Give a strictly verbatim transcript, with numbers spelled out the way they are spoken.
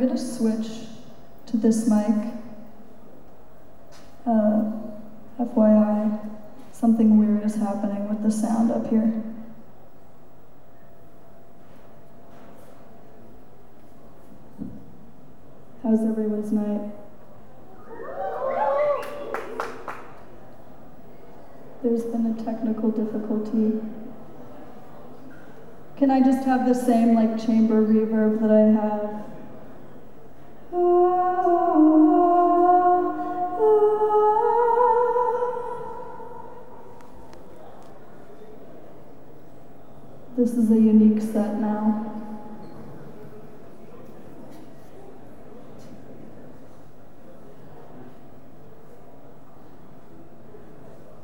gonna switch to this mic. Uh, F Y I, something weird is happening with the sound up here. How's everyone's night? There's been a technical difficulty. Can I just have the same like chamber reverb that I have? This is a unique set now.